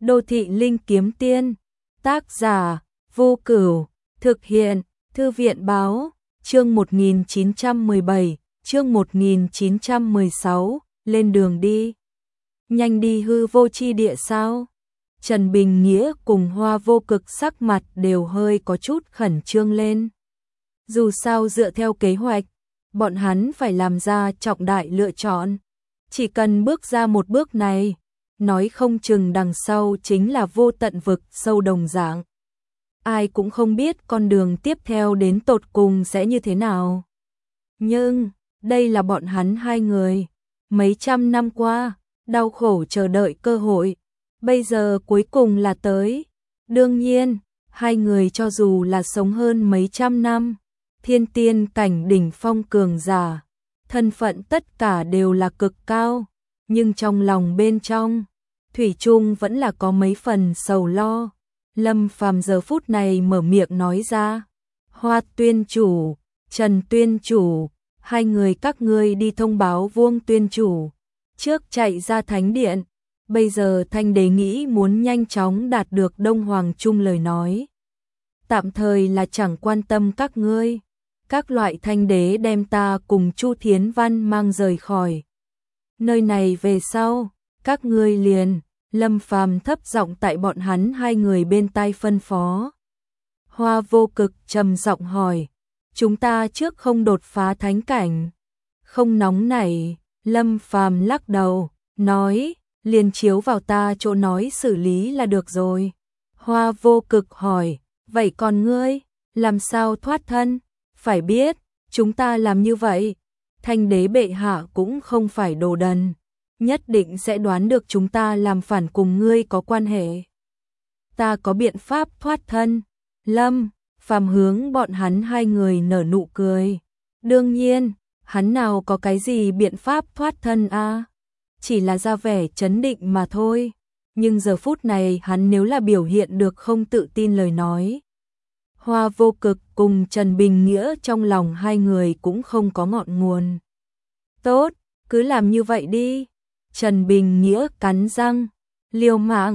Đô thị linh kiếm tiên, tác giả, Vô Cửu, thực hiện, Thư viện báo, chương 1917, chương 1916, lên đường đi. Nhanh đi hư vô chi địa sao? Trần Bình Nghĩa cùng Hoa Vô Cực sắc mặt đều hơi có chút khẩn trương lên. Dù sao dựa theo kế hoạch, bọn hắn phải làm ra trọng đại lựa chọn. Chỉ cần bước ra một bước này, nói không chừng đằng sau chính là vô tận vực sâu đồng dạng. Ai cũng không biết con đường tiếp theo đến tột cùng sẽ như thế nào. Nhưng, đây là bọn hắn hai người. Mấy trăm năm qua, đau khổ chờ đợi cơ hội. Bây giờ cuối cùng là tới. Đương nhiên, hai người cho dù là sống hơn mấy trăm năm, thiên tiên cảnh đỉnh phong cường giả, thân phận tất cả đều là cực cao. Nhưng trong lòng bên trong, thủy chung vẫn là có mấy phần sầu lo. Lâm Phàm giờ phút này mở miệng nói ra. Hoa tuyên chủ, Trần tuyên chủ, hai người các ngươi đi thông báo Vuông tuyên chủ. Trước chạy ra thánh điện, bây giờ Thanh Đế nghĩ muốn nhanh chóng đạt được Đông Hoàng Trung lời nói. Tạm thời là chẳng quan tâm các ngươi. Các loại Thanh Đế đem ta cùng Chu Thiến Văn mang rời khỏi nơi này về sau, các ngươi liền. Lâm Phàm thấp giọng tại bọn hắn hai người bên tai phân phó. Hoa Vô Cực trầm giọng hỏi, chúng ta trước không đột phá thánh cảnh? Không nóng nảy. Lâm Phàm lắc đầu, nói, liền chiếu vào ta chỗ nói xử lý là được rồi. Hoa Vô Cực hỏi, vậy còn ngươi, làm sao thoát thân? Phải biết, chúng ta làm như vậy, Thanh Đế bệ hạ cũng không phải đồ đần, nhất định sẽ đoán được chúng ta làm phản cùng ngươi có quan hệ. Ta có biện pháp thoát thân. Lâm Phàm hướng bọn hắn hai người nở nụ cười. Đương nhiên, hắn nào có cái gì biện pháp thoát thân a? Chỉ là ra vẻ trấn định mà thôi. Nhưng giờ phút này hắn nếu là biểu hiện được không tự tin lời nói, Hoa Vô Cực cùng Trần Bình Nghĩa trong lòng hai người cũng không có ngọn nguồn. Tốt, cứ làm như vậy đi. Trần Bình Nghĩa cắn răng, liều mạng,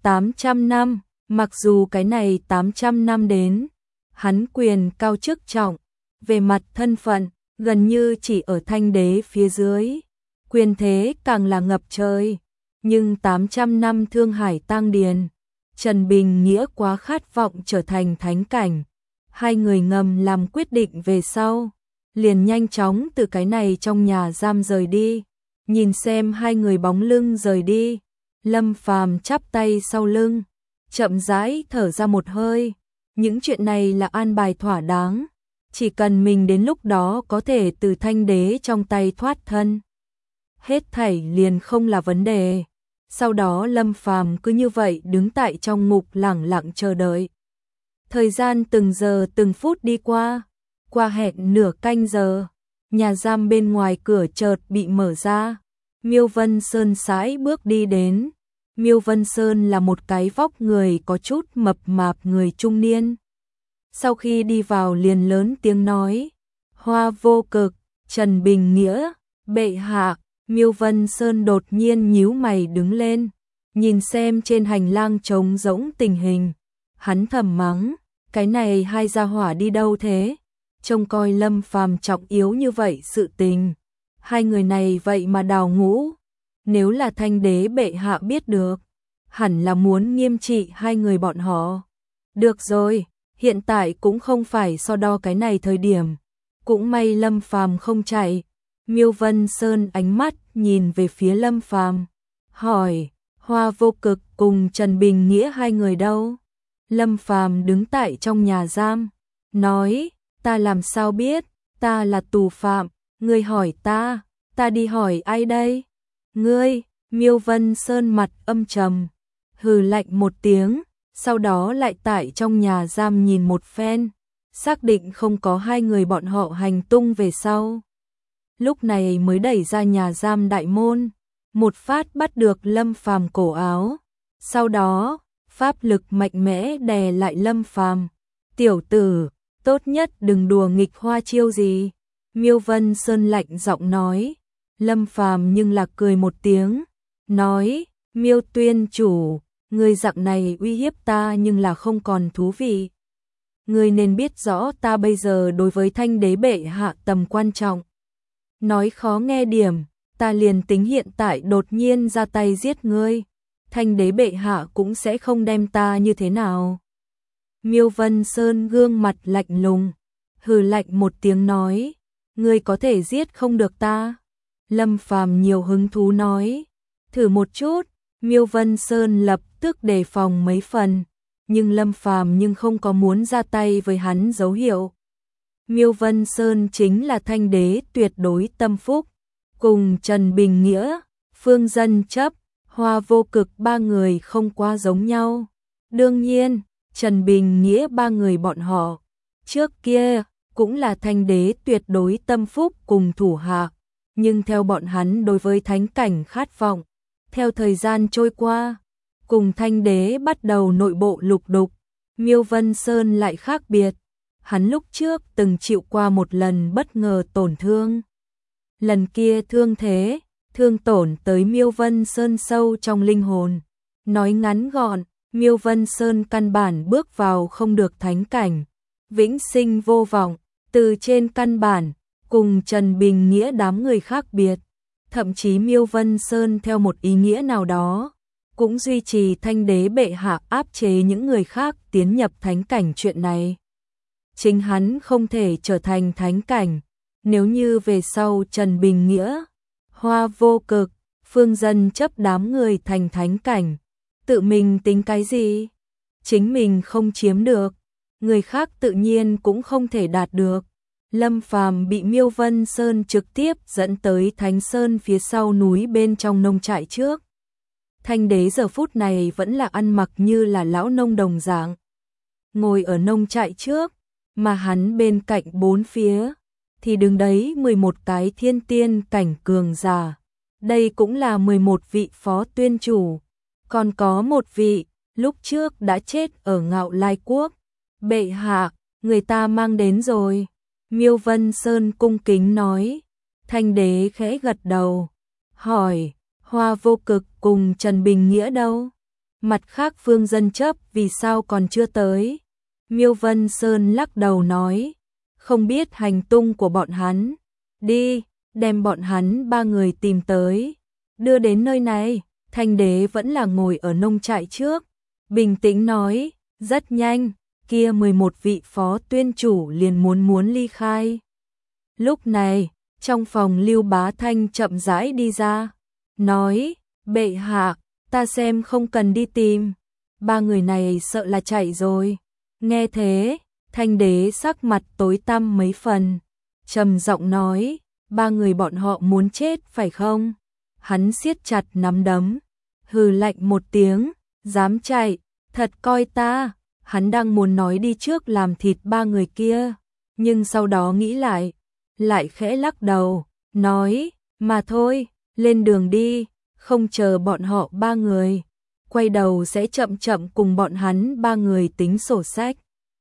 800 năm, mặc dù cái này 800 năm đến, hắn quyền cao chức trọng, về mặt thân phận, gần như chỉ ở Thanh Đế phía dưới, quyền thế càng là ngập trời, nhưng 800 năm thương hải tang điền, Trần Bình Nghĩa quá khát vọng trở thành thánh cảnh. Hai người ngầm làm quyết định về sau, liền nhanh chóng từ cái này trong nhà giam rời đi. Nhìn xem hai người bóng lưng rời đi, Lâm Phàm chắp tay sau lưng, chậm rãi thở ra một hơi. Những chuyện này là an bài thỏa đáng, chỉ cần mình đến lúc đó có thể từ Thanh Đế trong tay thoát thân, hết thảy liền không là vấn đề. Sau đó Lâm Phàm cứ như vậy đứng tại trong ngục lẳng lặng chờ đợi. Thời gian từng giờ từng phút đi qua hẹn nửa canh giờ, nhà giam bên ngoài cửa chợt bị mở ra. Miêu Vân Sơn sải bước đi đến. Miêu Vân Sơn là một cái vóc người có chút mập mạp người trung niên. Sau khi đi vào liền lớn tiếng nói, Hoa Vô Cực, Trần Bình Nghĩa, bệ hạ. Miêu Vân Sơn đột nhiên nhíu mày đứng lên, nhìn xem trên hành lang trống rỗng tình hình. Hắn thầm mắng, cái này hai gia hỏa đi đâu thế? Trông coi Lâm Phàm trọng yếu như vậy sự tình. Hai người này vậy mà đào ngũ. Nếu là Thanh Đế bệ hạ biết được, hẳn là muốn nghiêm trị hai người bọn họ. Được rồi, hiện tại cũng không phải so đo cái này thời điểm. Cũng may Lâm Phàm không chạy. Miêu Vân Sơn ánh mắt nhìn về phía Lâm Phàm, hỏi, Hoa Vô Cực cùng Trần Bình Nghĩa hai người đâu? Lâm Phàm đứng tại trong nhà giam, nói, ta làm sao biết, ta là tù phạm, ngươi hỏi ta đi hỏi ai đây? Ngươi. Miêu Vân Sơn mặt âm trầm, hừ lạnh một tiếng, sau đó lại tại trong nhà giam nhìn một phen, xác định không có hai người bọn họ hành tung về sau. Lúc này mới đẩy ra nhà giam đại môn, một phát bắt được Lâm Phàm cổ áo. Sau đó, pháp lực mạnh mẽ đè lại Lâm Phàm. Tiểu tử, tốt nhất đừng đùa nghịch hoa chiêu gì. Miêu Vân Sơn lạnh giọng nói. Lâm Phàm nhưng là cười một tiếng, nói, Miêu tuyên chủ, Ngươi dạng này uy hiếp ta nhưng là không còn thú vị. Ngươi nên biết rõ ta bây giờ đối với Thanh đế bệ hạ tầm quan trọng. Nói khó nghe điểm, ta liền tính hiện tại đột nhiên ra tay giết ngươi, Thanh đế bệ hạ cũng sẽ không đem ta như thế nào. Miêu Vân Sơn gương mặt lạnh lùng, hừ lạnh một tiếng nói, ngươi có thể giết không được ta. Lâm Phàm nhiều hứng thú nói, thử một chút. Miêu Vân Sơn lập tức đề phòng mấy phần, nhưng Lâm Phàm nhưng không có muốn ra tay với hắn dấu hiệu. Miêu Vân Sơn chính là Thanh đế tuyệt đối tâm phúc, cùng Trần Bình Nghĩa, Phương Dân Chấp, Hoa Vô Cực ba người không quá giống nhau. Đương nhiên, Trần Bình Nghĩa ba người bọn họ trước kia cũng là Thanh đế tuyệt đối tâm phúc cùng thủ hạ, nhưng theo bọn hắn đối với thánh cảnh khát vọng, theo thời gian trôi qua, cùng Thanh đế bắt đầu nội bộ lục đục, Miêu Vân Sơn lại khác biệt. Hắn lúc trước từng chịu qua một lần bất ngờ tổn thương. Lần kia thương thế, thương tổn tới Miêu Vân Sơn sâu trong linh hồn. Nói ngắn gọn, Miêu Vân Sơn căn bản bước vào không được thánh cảnh, vĩnh sinh vô vọng, từ trên căn bản, cùng Trần Bình Nghĩa đám người khác biệt. Thậm chí Miêu Vân Sơn theo một ý nghĩa nào đó, cũng duy trì Thanh đế bệ hạ áp chế những người khác tiến nhập thánh cảnh chuyện này. Chính hắn không thể trở thành thánh cảnh, nếu như về sau Trần Bình Nghĩa, Hoa Vô Cực, Phương Dân Chấp đám người thành thánh cảnh, tự mình tính cái gì? Chính mình không chiếm được, người khác tự nhiên cũng không thể đạt được. Lâm Phàm bị Miêu Vân Sơn trực tiếp dẫn tới Thánh Sơn phía sau núi bên trong nông trại trước. Thanh đế giờ phút này vẫn là ăn mặc như là lão nông đồng dạng, ngồi ở nông trại trước, mà hắn bên cạnh bốn phía thì đứng đấy 11 cái thiên tiên cảnh cường giả. Đây cũng là 11 vị phó tuyên chủ, còn có một vị lúc trước đã chết ở Ngạo Lai Quốc. Bệ hạ, người ta mang đến rồi. Miêu Vân Sơn cung kính nói. Thanh đế khẽ gật đầu, hỏi, Hoa Vô Cực cùng Trần Bình Nghĩa đâu? Mặt khác Phương Dân Chấp vì sao còn chưa tới? Miêu Vân Sơn lắc đầu nói, không biết hành tung của bọn hắn. Đi, đem bọn hắn ba người tìm tới, đưa đến nơi này. Thanh đế vẫn là ngồi ở nông trại trước, bình tĩnh nói, rất nhanh, kia 11 vị phó tuyên chủ liền muốn ly khai. Lúc này, trong phòng Lưu Bá Thanh chậm rãi đi ra, nói, bệ hạ, ta xem không cần đi tìm, ba người này sợ là chạy rồi. Nghe thế, Thanh đế sắc mặt tối tăm mấy phần, trầm giọng nói, ba người bọn họ muốn chết phải không? Hắn siết chặt nắm đấm, hừ lạnh một tiếng, dám chạy, thật coi ta. Hắn đang muốn nói đi trước làm thịt ba người kia, nhưng sau đó nghĩ lại khẽ lắc đầu, nói, mà thôi, lên đường đi, không chờ bọn họ ba người, quay đầu sẽ chậm chậm cùng bọn hắn ba người tính sổ sách.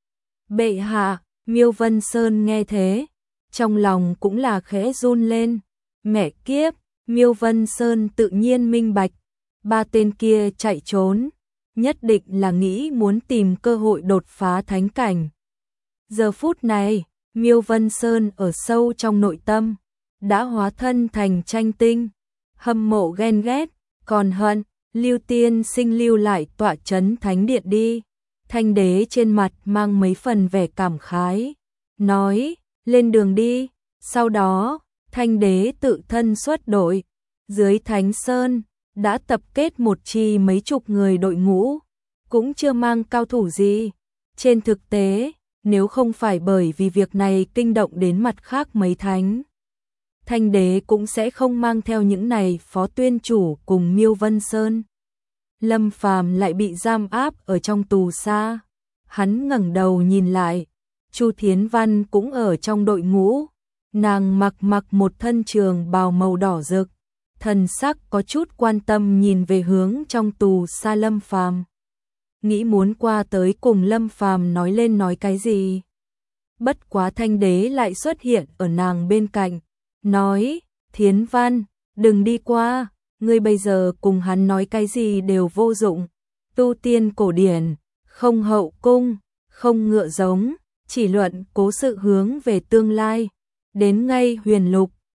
Bệ hạ, Miêu Vân Sơn nghe thế, trong lòng cũng là khẽ run lên, mẹ kiếp, Miêu Vân Sơn tự nhiên minh bạch, ba tên kia chạy trốn, nhất định là nghĩ muốn tìm cơ hội đột phá thánh cảnh. Giờ phút này, Miêu Vân Sơn ở sâu trong nội tâm, đã hóa thân thành tranh tinh, hâm mộ ghen ghét, còn hận, Lưu Tiên Sinh lưu lại tọa trấn thánh điện đi. Thanh đế trên mặt mang mấy phần vẻ cảm khái, nói, lên đường đi. Sau đó, Thanh đế tự thân xuất đội, dưới Thánh Sơn, đã tập kết một chi mấy chục người đội ngũ, cũng chưa mang cao thủ gì. Trên thực tế, nếu không phải bởi vì việc này kinh động đến mặt khác mấy thánh, Thanh đế cũng sẽ không mang theo những này phó tuyên chủ cùng Miêu Vân Sơn. Lâm Phàm lại bị giam áp ở trong tù xa. Hắn ngẩng đầu nhìn lại, Chu Thiến Văn cũng ở trong đội ngũ. Nàng mặc một thân trường bào màu đỏ rực, thần sắc có chút quan tâm nhìn về hướng trong tù xa Lâm Phàm. Nghĩ muốn qua tới cùng Lâm Phàm nói lên nói cái gì. Bất quá Thanh đế lại xuất hiện ở nàng bên cạnh, nói, Thiến Văn, đừng đi qua, ngươi bây giờ cùng hắn nói cái gì đều vô dụng. tu tiên cổ điển, không hậu cung, không ngựa giống, chỉ luận cố sự hướng về tương lai. Đến ngay huyền lục,